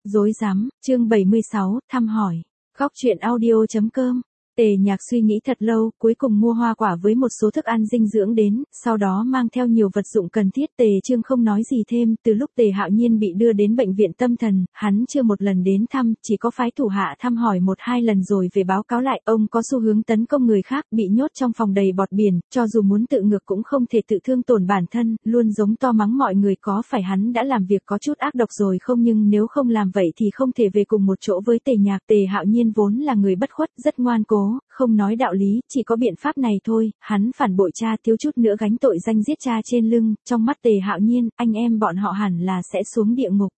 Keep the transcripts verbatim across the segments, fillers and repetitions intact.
Rối rắm, chương bảy mươi sáu, thăm hỏi. Góc truyện audio chấm com. Tề Nhạc suy nghĩ thật lâu, cuối cùng mua hoa quả với một số thức ăn dinh dưỡng đến, sau đó mang theo nhiều vật dụng cần thiết. Tề Trương không nói gì thêm, từ lúc Tề Hạo Nhiên bị đưa đến bệnh viện tâm thần, hắn chưa một lần đến thăm, chỉ có phái thủ hạ thăm hỏi một hai lần rồi về báo cáo lại. Ông có xu hướng tấn công người khác, bị nhốt trong phòng đầy bọt biển, cho dù muốn tự ngược cũng không thể tự thương tổn bản thân, luôn giống to mắng mọi người. Có phải hắn đã làm việc có chút ác độc rồi không, nhưng nếu không làm vậy thì không thể về cùng một chỗ với Tề Nhạc. Tề Hạo Nhiên vốn là người bất khuất, rất ngoan cố, không nói đạo lý, chỉ có biện pháp này thôi. Hắn phản bội cha, thiếu chút nữa gánh tội danh giết cha trên lưng. Trong mắt Tề Hạo Nhiên, anh em bọn họ hẳn là sẽ xuống địa ngục.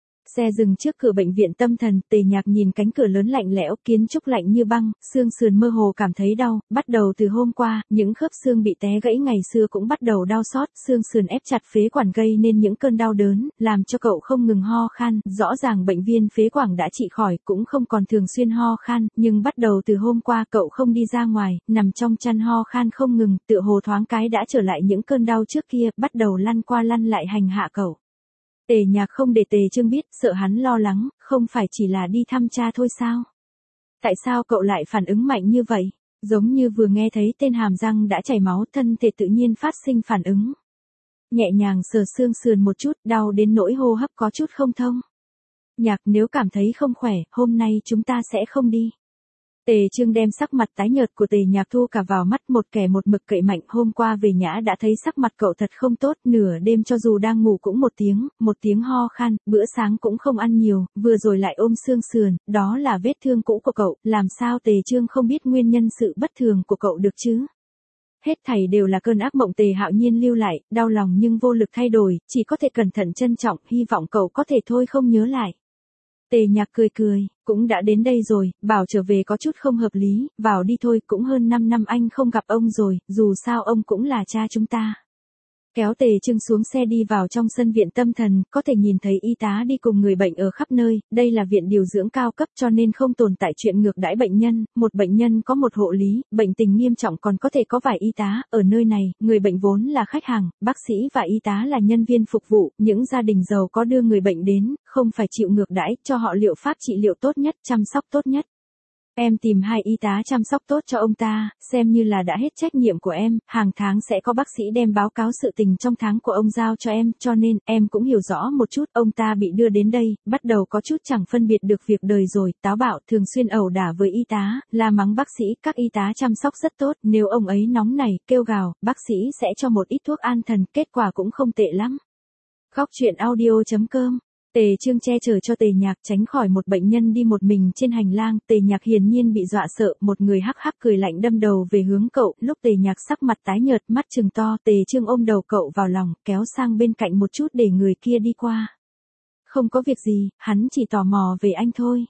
Xe dừng trước cửa bệnh viện tâm thần, Tề Nhạc nhìn cánh cửa lớn lạnh lẽo, kiến trúc lạnh như băng, xương sườn mơ hồ cảm thấy đau. Bắt đầu từ hôm qua, những khớp xương bị té gãy ngày xưa cũng bắt đầu đau xót, xương sườn ép chặt phế quản gây nên những cơn đau đớn, làm cho cậu không ngừng ho khan. Rõ ràng bệnh viên phế quản đã trị khỏi, cũng không còn thường xuyên ho khan, nhưng bắt đầu từ hôm qua cậu không đi ra ngoài, nằm trong chăn ho khan không ngừng, tựa hồ thoáng cái đã trở lại những cơn đau trước kia, bắt đầu lăn qua lăn lại hành hạ cậu. Tề Nhạc không để Tề Trương biết, sợ hắn lo lắng, không phải chỉ là đi thăm cha thôi sao? Tại sao cậu lại phản ứng mạnh như vậy? Giống như vừa nghe thấy tên hàm răng đã chảy máu, thân thể tự nhiên phát sinh phản ứng. Nhẹ nhàng sờ xương sườn một chút, đau đến nỗi hô hấp có chút không thông. Nhạc, nếu cảm thấy không khỏe, hôm nay chúng ta sẽ không đi. Tề Trương đem sắc mặt tái nhợt của Tề Nhạc thu cả vào mắt, một kẻ một mực cậy mạnh. Hôm qua về nhã đã thấy sắc mặt cậu thật không tốt, nửa đêm cho dù đang ngủ cũng một tiếng, một tiếng ho khan, bữa sáng cũng không ăn nhiều, vừa rồi lại ôm xương sườn, đó là vết thương cũ của cậu, làm sao Tề Trương không biết nguyên nhân sự bất thường của cậu được chứ? Hết thảy đều là cơn ác mộng Tề Hạo Nhiên lưu lại, đau lòng nhưng vô lực thay đổi, chỉ có thể cẩn thận trân trọng, hy vọng cậu có thể thôi không nhớ lại. Tề Nhạc cười cười, cũng đã đến đây rồi, bảo trở về có chút không hợp lý, vào đi thôi, cũng hơn năm năm anh không gặp ông rồi, dù sao ông cũng là cha chúng ta. Kéo Tề Trương xuống xe đi vào trong sân viện tâm thần, có thể nhìn thấy y tá đi cùng người bệnh ở khắp nơi. Đây là viện điều dưỡng cao cấp cho nên không tồn tại chuyện ngược đãi bệnh nhân, một bệnh nhân có một hộ lý, bệnh tình nghiêm trọng còn có thể có vài y tá. Ở nơi này, người bệnh vốn là khách hàng, bác sĩ và y tá là nhân viên phục vụ, những gia đình giàu có đưa người bệnh đến, không phải chịu ngược đãi, cho họ liệu pháp trị liệu tốt nhất, chăm sóc tốt nhất. Em tìm hai y tá chăm sóc tốt cho ông ta, xem như là đã hết trách nhiệm của em, hàng tháng sẽ có bác sĩ đem báo cáo sự tình trong tháng của ông giao cho em, cho nên, em cũng hiểu rõ một chút. Ông ta bị đưa đến đây, bắt đầu có chút chẳng phân biệt được việc đời rồi, táo bạo, thường xuyên ẩu đả với y tá, la mắng bác sĩ. Các y tá chăm sóc rất tốt, nếu ông ấy nóng nảy, kêu gào, bác sĩ sẽ cho một ít thuốc an thần, kết quả cũng không tệ lắm. Góc truyện audio chấm com. Tề Trương che chở cho Tề Nhạc tránh khỏi một bệnh nhân đi một mình trên hành lang. Tề Nhạc hiển nhiên bị dọa sợ, một người hắc hắc cười lạnh đâm đầu về hướng cậu. Lúc Tề Nhạc sắc mặt tái nhợt, mắt trừng to, Tề Trương ôm đầu cậu vào lòng, kéo sang bên cạnh một chút để người kia đi qua. Không có việc gì, hắn chỉ tò mò về anh thôi.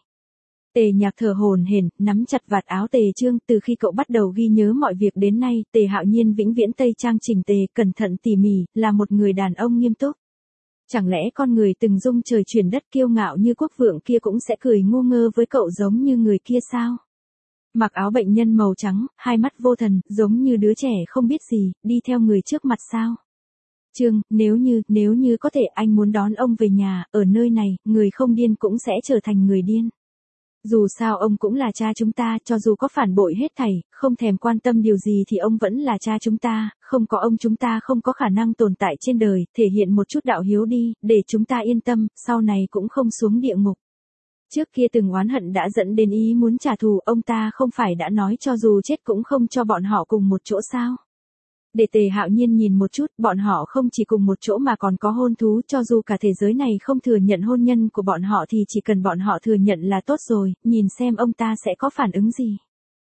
Tề Nhạc thở hổn hển, nắm chặt vạt áo Tề Trương. Từ khi cậu bắt đầu ghi nhớ mọi việc đến nay, Tề Hạo Nhiên vĩnh viễn tây trang chỉnh tề, cẩn thận tỉ mỉ, là một người đàn ông nghiêm túc. Chẳng lẽ con người từng dung trời chuyển đất kiêu ngạo như quốc vượng kia cũng sẽ cười ngu ngơ với cậu giống như người kia sao? Mặc áo bệnh nhân màu trắng, hai mắt vô thần, giống như đứa trẻ không biết gì, đi theo người trước mặt sao? Trương, nếu như, nếu như có thể anh muốn đón ông về nhà, ở nơi này, người không điên cũng sẽ trở thành người điên. Dù sao ông cũng là cha chúng ta, cho dù có phản bội hết thảy, không thèm quan tâm điều gì thì ông vẫn là cha chúng ta, không có ông chúng ta không có khả năng tồn tại trên đời, thể hiện một chút đạo hiếu đi, để chúng ta yên tâm, sau này cũng không xuống địa ngục. Trước kia từng oán hận đã dẫn đến ý muốn trả thù, ông ta không phải đã nói cho dù chết cũng không cho bọn họ cùng một chỗ sao? Để Tề Hạo Nhiên nhìn một chút, bọn họ không chỉ cùng một chỗ mà còn có hôn thú, cho dù cả thế giới này không thừa nhận hôn nhân của bọn họ thì chỉ cần bọn họ thừa nhận là tốt rồi, nhìn xem ông ta sẽ có phản ứng gì.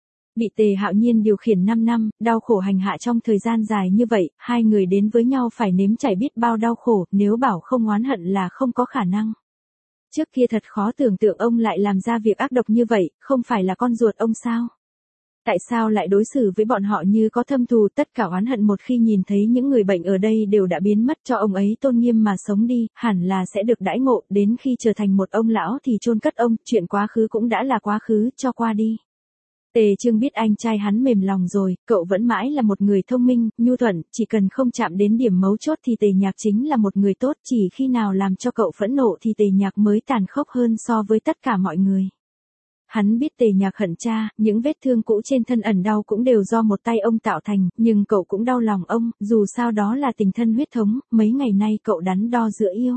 Bị Tề Hạo Nhiên điều khiển năm năm, đau khổ hành hạ trong thời gian dài như vậy, hai người đến với nhau phải nếm trải biết bao đau khổ, nếu bảo không oán hận là không có khả năng. Trước kia thật khó tưởng tượng ông lại làm ra việc ác độc như vậy, không phải là con ruột ông sao? Tại sao lại đối xử với bọn họ như có thâm thù? Tất cả oán hận một khi nhìn thấy những người bệnh ở đây đều đã biến mất, cho ông ấy tôn nghiêm mà sống đi, hẳn là sẽ được đãi ngộ, đến khi trở thành một ông lão thì chôn cất ông, chuyện quá khứ cũng đã là quá khứ, cho qua đi. Tề Trương biết anh trai hắn mềm lòng rồi, cậu vẫn mãi là một người thông minh, nhu thuận, chỉ cần không chạm đến điểm mấu chốt thì Tề Nhạc chính là một người tốt, chỉ khi nào làm cho cậu phẫn nộ thì Tề Nhạc mới tàn khốc hơn so với tất cả mọi người. Hắn biết Tề Nhạc hận cha, những vết thương cũ trên thân ẩn đau cũng đều do một tay ông tạo thành, nhưng cậu cũng đau lòng ông, dù sao đó là tình thân huyết thống, mấy ngày nay cậu đắn đo giữa yêu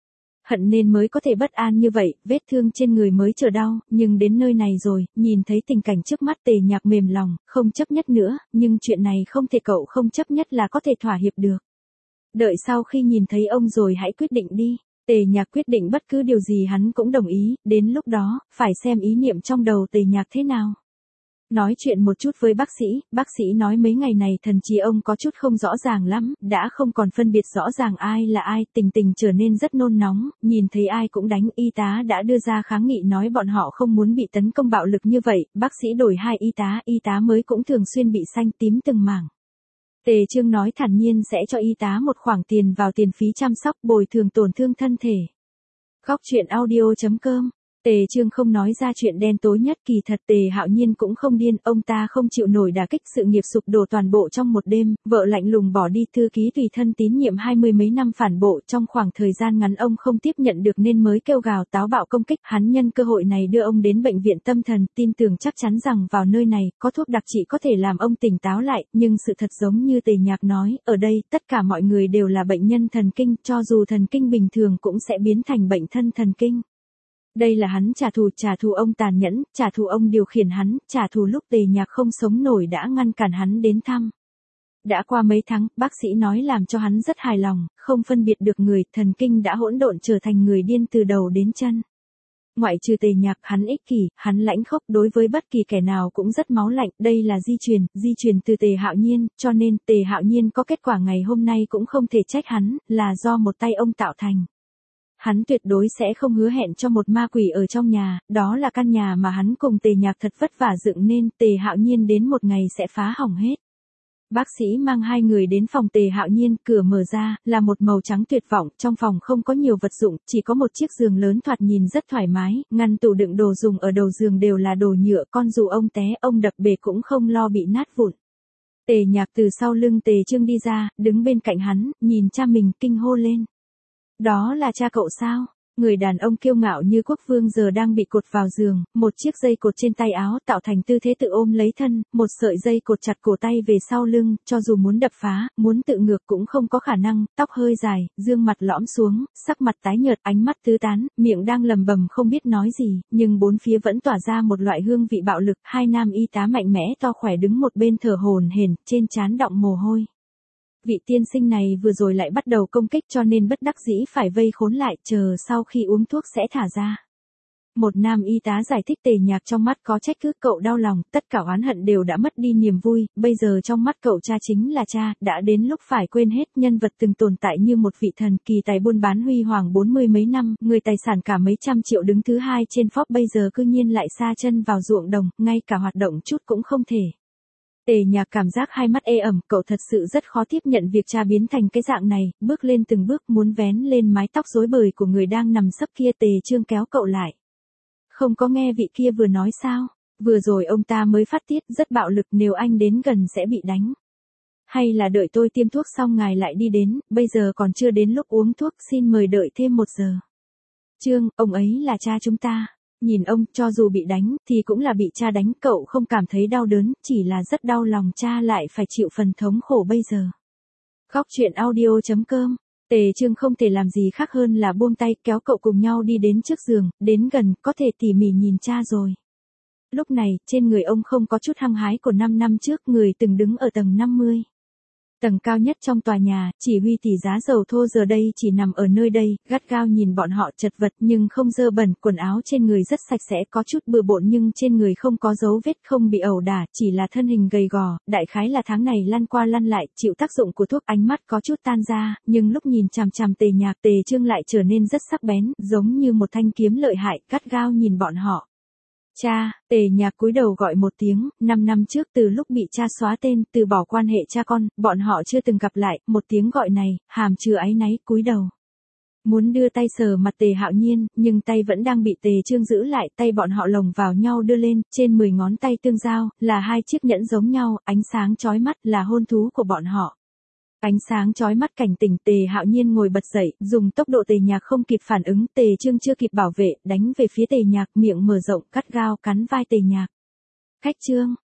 hận nên mới có thể bất an như vậy, vết thương trên người mới chờ đau, nhưng đến nơi này rồi, nhìn thấy tình cảnh trước mắt Tề Nhạc mềm lòng, không chấp nhất nữa, nhưng chuyện này không thể cậu không chấp nhất là có thể thỏa hiệp được. Đợi sau khi nhìn thấy ông rồi hãy quyết định đi. Tề Nhạc quyết định bất cứ điều gì hắn cũng đồng ý, đến lúc đó, phải xem ý niệm trong đầu Tề Nhạc thế nào. Nói chuyện một chút với bác sĩ, bác sĩ nói mấy ngày này thần trí ông có chút không rõ ràng lắm, đã không còn phân biệt rõ ràng ai là ai, tình tình trở nên rất nôn nóng, nhìn thấy ai cũng đánh, y tá đã đưa ra kháng nghị nói bọn họ không muốn bị tấn công bạo lực như vậy, bác sĩ đổi hai y tá, y tá mới cũng thường xuyên bị xanh tím từng mảng. Tề Trương nói thản nhiên sẽ cho y tá một khoản tiền vào tiền phí chăm sóc bồi thường tổn thương thân thể. Khóc chuyện audio chấm com. Tề Trương không nói ra chuyện đen tối nhất, kỳ thật Tề Hạo Nhiên cũng không điên, ông ta không chịu nổi đả kích sự nghiệp sụp đổ toàn bộ trong một đêm, vợ lạnh lùng bỏ đi, thư ký tùy thân tín nhiệm hai mươi mấy năm phản bộ, trong khoảng thời gian ngắn ông không tiếp nhận được nên mới kêu gào táo bạo công kích, hắn nhân cơ hội này đưa ông đến bệnh viện tâm thần, tin tưởng chắc chắn rằng vào nơi này, có thuốc đặc trị có thể làm ông tỉnh táo lại, nhưng sự thật giống như Tề Nhạc nói, ở đây, tất cả mọi người đều là bệnh nhân thần kinh, cho dù thần kinh bình thường cũng sẽ biến thành bệnh thân thần kinh. Đây là hắn trả thù, trả thù ông tàn nhẫn, trả thù ông điều khiển hắn, trả thù lúc Tề Nhạc không sống nổi đã ngăn cản hắn đến thăm. Đã qua mấy tháng, bác sĩ nói làm cho hắn rất hài lòng, không phân biệt được người, thần kinh đã hỗn độn trở thành người điên từ đầu đến chân. Ngoại trừ Tề Nhạc, hắn ích kỷ, hắn lãnh khốc, đối với bất kỳ kẻ nào cũng rất máu lạnh, đây là di truyền, di truyền từ Tề Hạo Nhiên, cho nên Tề Hạo Nhiên có kết quả ngày hôm nay cũng không thể trách hắn, là do một tay ông tạo thành. Hắn tuyệt đối sẽ không hứa hẹn cho một ma quỷ ở trong nhà, đó là căn nhà mà hắn cùng Tề Nhạc thật vất vả dựng nên, Tề Hạo Nhiên đến một ngày sẽ phá hỏng hết. Bác sĩ mang hai người đến phòng Tề Hạo Nhiên, cửa mở ra, là một màu trắng tuyệt vọng, trong phòng không có nhiều vật dụng, chỉ có một chiếc giường lớn thoạt nhìn rất thoải mái, ngăn tủ đựng đồ dùng ở đầu giường đều là đồ nhựa, con dù ông té, ông đập bể cũng không lo bị nát vụn. Tề Nhạc từ sau lưng Tề Trương đi ra, đứng bên cạnh hắn, nhìn cha mình, kinh hô lên. Đó là cha cậu sao? Người đàn ông kiêu ngạo như quốc vương giờ đang bị cột vào giường, một chiếc dây cột trên tay áo tạo thành tư thế tự ôm lấy thân, một sợi dây cột chặt cổ tay về sau lưng, cho dù muốn đập phá, muốn tự ngược cũng không có khả năng, tóc hơi dài, dương mặt lõm xuống, sắc mặt tái nhợt, ánh mắt tứ tán, miệng đang lầm bầm không biết nói gì, nhưng bốn phía vẫn tỏa ra một loại hương vị bạo lực, hai nam y tá mạnh mẽ to khỏe đứng một bên thở hổn hển, trên trán đọng mồ hôi. Vị tiên sinh này vừa rồi lại bắt đầu công kích cho nên bất đắc dĩ phải vây khốn lại, chờ sau khi uống thuốc sẽ thả ra. Một nam y tá giải thích. Tề Nhạc trong mắt có trách cứ, cậu đau lòng, tất cả oán hận đều đã mất đi niềm vui, bây giờ trong mắt cậu cha chính là cha, đã đến lúc phải quên hết, nhân vật từng tồn tại như một vị thần, kỳ tài buôn bán huy hoàng bốn mươi mấy năm, người tài sản cả mấy trăm triệu đứng thứ hai trên Forbes bây giờ cư nhiên lại sa chân vào ruộng đồng, ngay cả hoạt động chút cũng không thể. Tề Nhạc cảm giác hai mắt ê ẩm, cậu thật sự rất khó tiếp nhận việc cha biến thành cái dạng này, bước lên từng bước muốn vén lên mái tóc rối bời của người đang nằm sấp kia. Tề Trương kéo cậu lại. Không có nghe vị kia vừa nói sao? Vừa rồi ông ta mới phát tiết, rất bạo lực, nếu anh đến gần sẽ bị đánh. Hay là đợi tôi tiêm thuốc xong ngài lại đi đến, bây giờ còn chưa đến lúc uống thuốc, xin mời đợi thêm một giờ. Trương, ông ấy là cha chúng ta. Nhìn ông, cho dù bị đánh, thì cũng là bị cha đánh, cậu không cảm thấy đau đớn, chỉ là rất đau lòng cha lại phải chịu phần thống khổ bây giờ. Khóc chuyện audio chấm com. Tề Trương không thể làm gì khác hơn là buông tay, kéo cậu cùng nhau đi đến trước giường, đến gần, có thể tỉ mỉ nhìn cha rồi. Lúc này, trên người ông không có chút hăng hái của năm năm trước, người từng đứng ở tầng năm mươi. Tầng cao nhất trong tòa nhà, chỉ huy tỷ giá dầu thô giờ đây chỉ nằm ở nơi đây, gắt gao nhìn bọn họ, chật vật nhưng không dơ bẩn, quần áo trên người rất sạch sẽ, có chút bừa bộn nhưng trên người không có dấu vết, không bị ẩu đả, chỉ là thân hình gầy gò, đại khái là tháng này lăn qua lăn lại, chịu tác dụng của thuốc, ánh mắt có chút tan ra, nhưng lúc nhìn chằm chằm Tề Nhạc, Tề Trương lại trở nên rất sắc bén, giống như một thanh kiếm lợi hại, gắt gao nhìn bọn họ. Cha, Tề Nhạc cúi đầu gọi một tiếng, năm năm trước từ lúc bị cha xóa tên, từ bỏ quan hệ cha con, bọn họ chưa từng gặp lại, một tiếng gọi này, hàm chứa áy náy, cúi đầu. Muốn đưa tay sờ mặt Tề Hạo Nhiên, nhưng tay vẫn đang bị Tề Trương giữ lại, tay bọn họ lồng vào nhau đưa lên, trên mười ngón tay tương giao, là hai chiếc nhẫn giống nhau, ánh sáng chói mắt là hôn thú của bọn họ. Ánh sáng chói mắt cảnh tỉnh, Tề Hạo Nhiên ngồi bật dậy, dùng tốc độ Tề Nhạc không kịp phản ứng, Tề Trương chưa kịp bảo vệ, đánh về phía Tề Nhạc, miệng mở rộng, cắt gao cắn vai Tề Nhạc. Khách Trương,